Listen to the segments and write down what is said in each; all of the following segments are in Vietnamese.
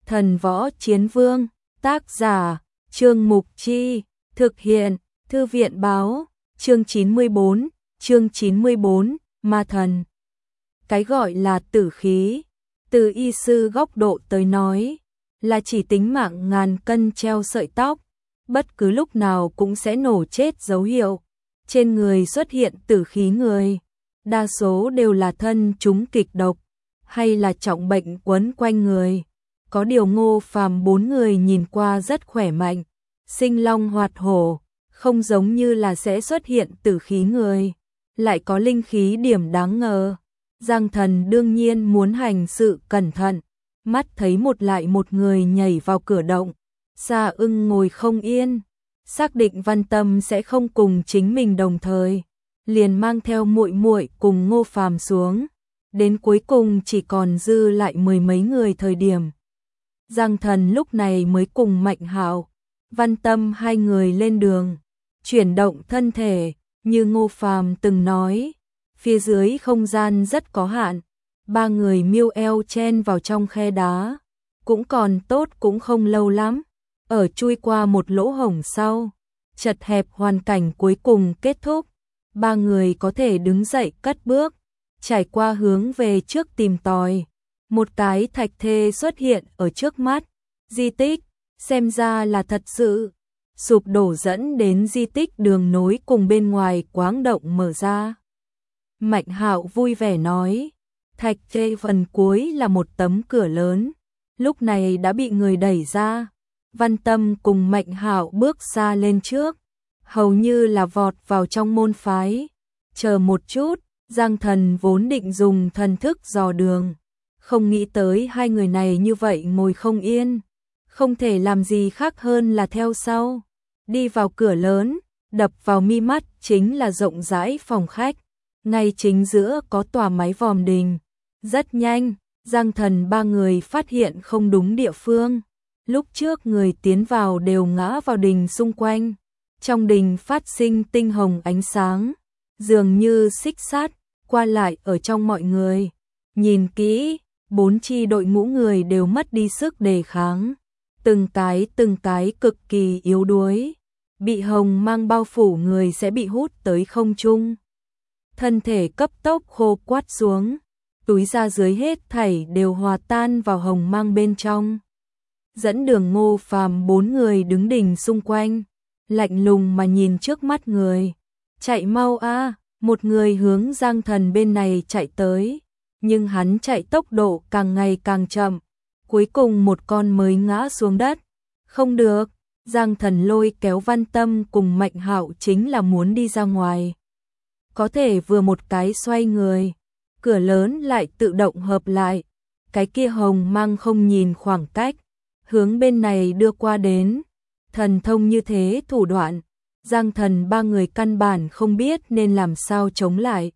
Thần Võ Chiến Vương, tác giả, Trương Mục Chi, thực hiện, Thư viện Báo, chương 94, Ma Thần. Cái gọi là tử khí, từ y sư góc độ tới nói, là chỉ tính mạng ngàn cân treo sợi tóc, bất cứ lúc nào cũng sẽ nổ chết dấu hiệu. Trên người xuất hiện tử khí người, đa số đều là thân chúng kịch độc, hay là trọng bệnh quấn quanh người. Có điều Ngô Phàm bốn người nhìn qua rất khỏe mạnh, sinh long hoạt hổ, không giống như là sẽ xuất hiện tử khí người, lại có linh khí điểm đáng ngờ. Giang Thần đương nhiên muốn hành sự cẩn thận, mắt thấy một người nhảy vào cửa động, Sa Ưng ngồi không yên, xác định Văn Tâm sẽ không cùng chính mình đồng thời, liền mang theo muội muội cùng Ngô Phàm xuống, đến cuối cùng chỉ còn dư lại mười mấy người thời điểm. Giang Thần lúc này mới cùng Mạnh Hạo, Văn Tâm hai người lên đường, chuyển động thân thể, như Ngô Phàm từng nói, phía dưới không gian rất có hạn, ba người miêu eo chen vào trong khe đá, cũng còn tốt cũng không lâu lắm, ở chui qua một lỗ hổng sau, chật hẹp hoàn cảnh cuối cùng kết thúc, ba người có thể đứng dậy cất bước, trải qua hướng về trước tìm tòi. Một cái thạch thê xuất hiện ở trước mắt, di tích, xem ra là thật sự, sụp đổ dẫn đến di tích đường nối cùng bên ngoài quáng động mở ra. Mạnh Hạo vui vẻ nói, thạch thê phần cuối là một tấm cửa lớn, lúc này đã bị người đẩy ra. Văn Tâm cùng Mạnh Hạo bước xa lên trước, hầu như là vọt vào trong môn phái. Chờ một chút, Giang Thần vốn định dùng thần thức dò đường, không nghĩ tới hai người này như vậy ngồi không yên, không thể làm gì khác hơn là theo sau. Đi vào cửa lớn, đập vào mi mắt chính là rộng rãi phòng khách, ngay chính giữa có tòa mái vòm đình. Rất nhanh, Giang Thần ba người phát hiện không đúng địa phương. Lúc trước người tiến vào đều ngã vào đình xung quanh, trong đình phát sinh tinh hồng ánh sáng, dường như xích sát qua lại ở trong mọi người. Nhìn kỹ, bốn chi đội ngũ người đều mất đi sức đề kháng, từng cái cực kỳ yếu đuối, bị hồng mang bao phủ người sẽ bị hút tới không trung. Thân thể cấp tốc khô quắt xuống, túi da dưới hết thảy đều hòa tan vào hồng mang bên trong. Dẫn đường Ngô Phàm bốn người đứng đình xung quanh, lạnh lùng mà nhìn trước mắt người. Chạy mau a! Một người hướng Giang Thần bên này chạy tới, nhưng hắn chạy tốc độ càng ngày càng chậm, cuối cùng một con mới ngã xuống đất. Không được, Giang Thần lôi kéo Văn Tâm cùng Mạnh Hạo chính là muốn đi ra ngoài. Có thể vừa một cái xoay người, cửa lớn lại tự động hợp lại, cái kia hồng mang không nhìn khoảng cách, hướng bên này đưa qua đến. Thần thông như thế thủ đoạn, Giang Thần ba người căn bản không biết nên làm sao chống lại.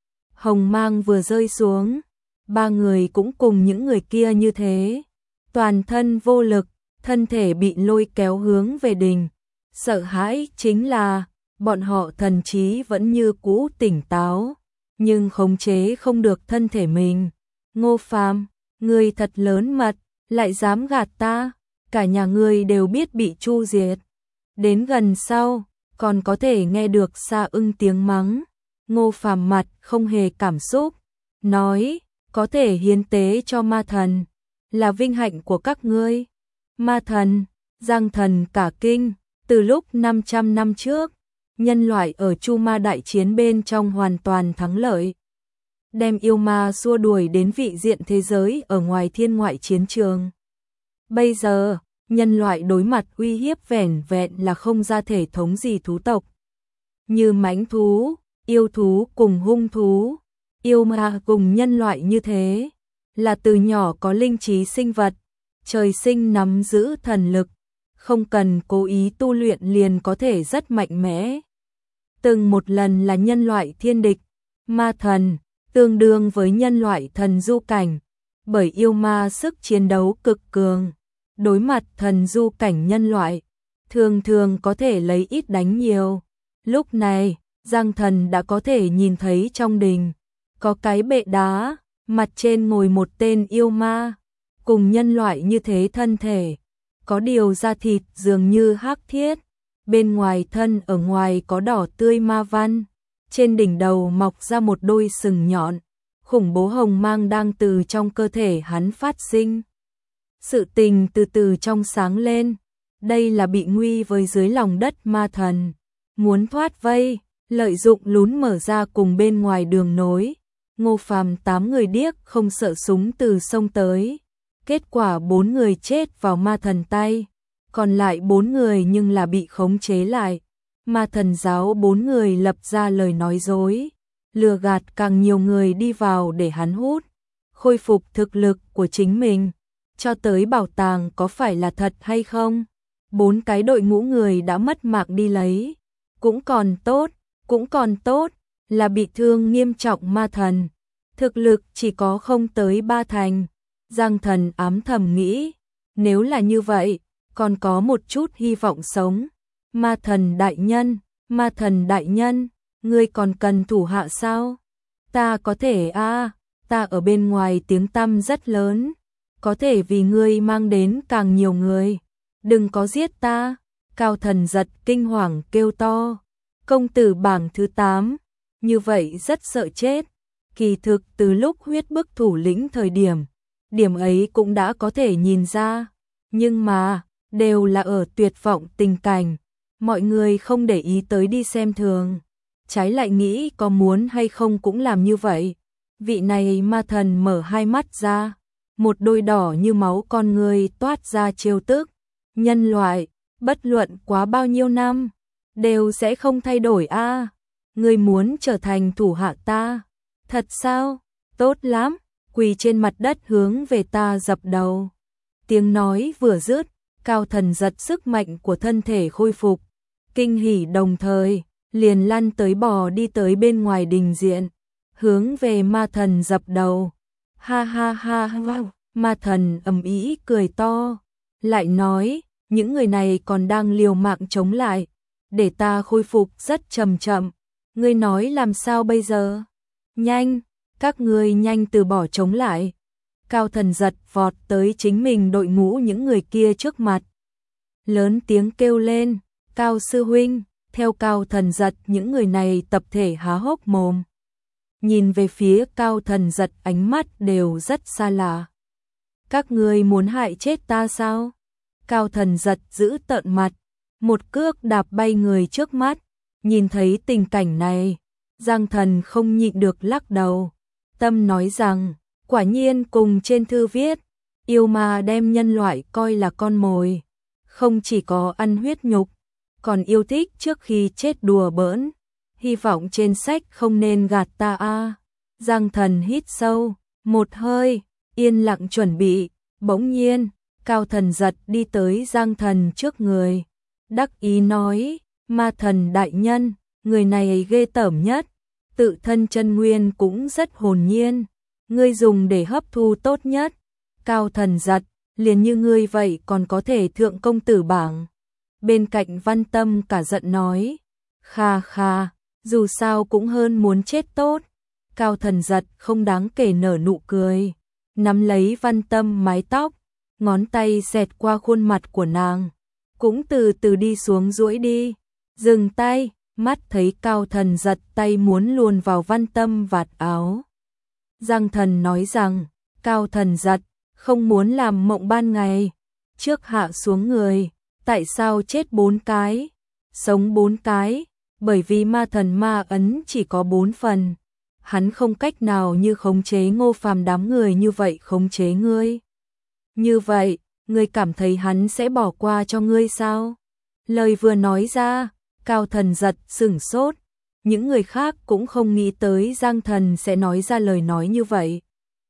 Hồng mang vừa rơi xuống, ba người cũng cùng những người kia như thế, toàn thân vô lực, thân thể bị lôi kéo hướng về đình. Sợ hãi chính là, bọn họ thần trí vẫn như cũ tỉnh táo, nhưng khống chế không được thân thể mình. Ngô Phàm, ngươi thật lớn mật, lại dám gạt ta, cả nhà ngươi đều biết bị chu diệt. Đến gần sau, còn có thể nghe được Sa Ưng tiếng mắng. Ngô Phàm mặt không hề cảm xúc, nói, có thể hiến tế cho ma thần, là vinh hạnh của các ngươi. Ma thần, Giang Thần cả kinh, từ lúc 500 năm trước, nhân loại ở Chu Ma đại chiến bên trong hoàn toàn thắng lợi, đem yêu ma xua đuổi đến vị diện thế giới ở ngoài thiên ngoại chiến trường. Bây giờ, nhân loại đối mặt uy hiếp vẻn vẹn là không ra thể thống gì thú tộc, như mãnh thú, yêu thú cùng hung thú, yêu ma cùng nhân loại như thế, là từ nhỏ có linh trí sinh vật, trời sinh nắm giữ thần lực, không cần cố ý tu luyện liền có thể rất mạnh mẽ. Từng một lần là nhân loại thiên địch, ma thần, tương đương với nhân loại thần du cảnh, bởi yêu ma sức chiến đấu cực cường, đối mặt thần du cảnh nhân loại, thường thường có thể lấy ít đánh nhiều. Lúc này, Giang Thần đã có thể nhìn thấy trong đình, có cái bệ đá, mặt trên ngồi một tên yêu ma, cùng nhân loại như thế thân thể, có điều da thịt dường như hắc thiết, bên ngoài thân ở ngoài có đỏ tươi ma văn, trên đỉnh đầu mọc ra một đôi sừng nhọn, khủng bố hồng mang đang từ trong cơ thể hắn phát sinh. Sự tình từ từ trong sáng lên, đây là bị nguy với dưới lòng đất ma thần, muốn thoát vây, lợi dụng lún mở ra cùng bên ngoài đường nối. Ngô Phàm 8 người điếc không sợ súng từ sông tới, kết quả 4 người chết vào ma thần tay, còn lại 4 người nhưng là bị khống chế lại. Ma thần giáo 4 người lập ra lời nói dối, lừa gạt càng nhiều người đi vào để hắn hút, khôi phục thực lực của chính mình, cho tới bảo tàng có phải là thật hay không. 4 cái đội ngũ người đã mất mạng đi lấy, cũng còn tốt, là bị thương nghiêm trọng ma thần, thực lực chỉ có không tới 3 thành. Giang Thần ám thầm nghĩ, nếu là như vậy, còn có một chút hy vọng sống. Ma thần đại nhân, ngươi còn cần thủ hạ sao? Ta có thể ta ở bên ngoài tiếng tăm rất lớn, có thể vì ngươi mang đến càng nhiều người, đừng có giết ta. Cao Thần Giật kinh hoàng kêu to, công tử bảng thứ 8, như vậy rất sợ chết. Kỳ thực từ lúc huyết bức thủ lĩnh thời điểm ấy cũng đã có thể nhìn ra, nhưng mà đều là ở tuyệt vọng tình cảnh, mọi người không để ý tới đi xem thường, trái lại nghĩ có muốn hay không cũng làm như vậy. Vị này ma thần mở hai mắt ra, một đôi đỏ như máu con người toát ra trêu tức, nhân loại, bất luận quá bao nhiêu năm, đều sẽ không thay đổi ngươi muốn trở thành thủ hạ ta, thật sao? Tốt lắm, quỳ trên mặt đất hướng về ta dập đầu. Tiếng nói vừa dứt, Cao Thần Giật sức mạnh của thân thể khôi phục, kinh hỉ đồng thời, liền lăn tới bò đi tới bên ngoài đình diện, hướng về ma thần dập đầu. Ha ha ha ha, ma thần ầm ĩ cười to, lại nói, những người này còn đang liều mạng chống lại, để ta khôi phục rất chậm chậm, ngươi nói làm sao bây giờ? Nhanh, các ngươi nhanh từ bỏ chống lại. Cao Thần Giật vọt tới chính mình đội ngũ những người kia trước mặt, lớn tiếng kêu lên, Cao sư huynh. Theo Cao Thần Giật những người này tập thể há hốc mồm, nhìn về phía Cao Thần Giật ánh mắt đều rất xa lạ. Các ngươi muốn hại chết ta sao? Cao Thần Giật giữ tợn mặt, một cước đạp bay người trước mắt. Nhìn thấy tình cảnh này, Giang Thần không nhịn được lắc đầu, tâm nói rằng, quả nhiên cùng trên thư viết, yêu ma đem nhân loại coi là con mồi, không chỉ có ăn huyết nhục, còn yêu thích trước khi chết đùa bỡn, hy vọng trên sách không nên gạt ta Giang Thần hít sâu một hơi, yên lặng chuẩn bị, bỗng nhiên, Cao Thần Giật đi tới Giang Thần trước người, đắc ý nói, ma thần đại nhân, người này ghê tởm nhất, tự thân chân nguyên cũng rất hồn nhiên, ngươi dùng để hấp thu tốt nhất. Cao Thần Giật, liền như ngươi vậy còn có thể thượng công tử bảng. Bên cạnh Văn Tâm cả giận nói, kha kha, dù sao cũng hơn muốn chết tốt. Cao Thần Giật không đáng kể nở nụ cười, nắm lấy Văn Tâm mái tóc, ngón tay xẹt qua khuôn mặt của nàng, cũng từ từ đi xuống duỗi đi, dừng tay, mắt thấy Cao Thần Giật tay muốn luồn vào Văn Tâm vạt áo. Giang Thần nói rằng, Cao Thần Giật không muốn làm mộng ban ngày, trước hạ xuống người. Tại sao chết 4 cái, sống 4 cái? Bởi vì ma thần ma ấn chỉ có 4 phần. Hắn không cách nào như khống chế Ngô Phàm đám người như vậy khống chế ngươi. Như vậy, ngươi cảm thấy hắn sẽ bỏ qua cho ngươi sao? Lời vừa nói ra, Cao Thần Giật sửng sốt. Những người khác cũng không nghĩ tới Giang Thần sẽ nói ra lời nói như vậy.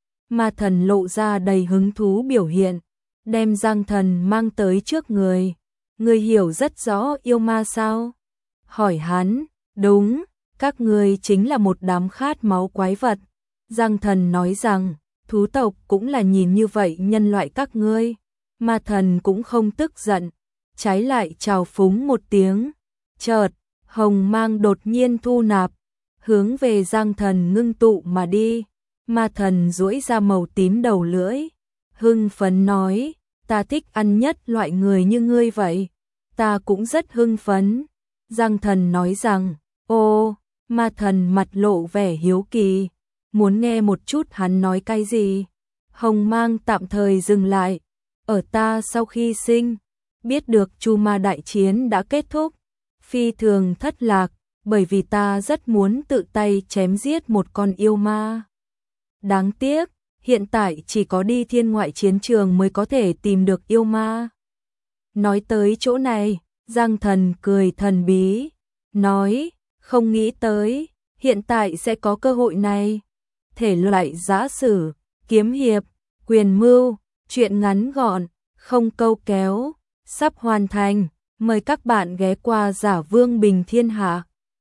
Ma thần lộ ra đầy hứng thú biểu hiện, đem Giang Thần mang tới trước người. Ngươi hiểu rất rõ yêu ma sao? Hỏi hắn, đúng, các ngươi chính là một đám khát máu quái vật. Giang Thần nói rằng, thú tộc cũng là nhìn như vậy nhân loại các ngươi. Ma thần cũng không tức giận, trái lại chào phúng một tiếng. Chợt, hồng mang đột nhiên thu nạp, hướng về Giang Thần ngưng tụ mà đi. Ma thần duỗi ra màu tím đầu lưỡi, hưng phấn nói, ta thích ăn nhất loại người như ngươi vậy. Ta cũng rất hưng phấn. Giang Thần nói rằng, ô, Ma Thần mặt lộ vẻ hiếu kỳ, muốn nghe một chút hắn nói cái gì. Hồng Mang tạm thời dừng lại, ở ta sau khi sinh, biết được Chu Ma đại chiến đã kết thúc, phi thường thất lạc, bởi vì ta rất muốn tự tay chém giết một con yêu ma. Đáng tiếc, hiện tại chỉ có đi thiên ngoại chiến trường mới có thể tìm được yêu ma. Nói tới chỗ này, Giang Thần cười thần bí, nói, không nghĩ tới, hiện tại sẽ có cơ hội này. Thể loại giã sử, kiếm hiệp, quyền mưu, truyện ngắn gọn, không câu kéo, sắp hoàn thành, mời các bạn ghé qua Giả Vương Bình Thiên Hạ.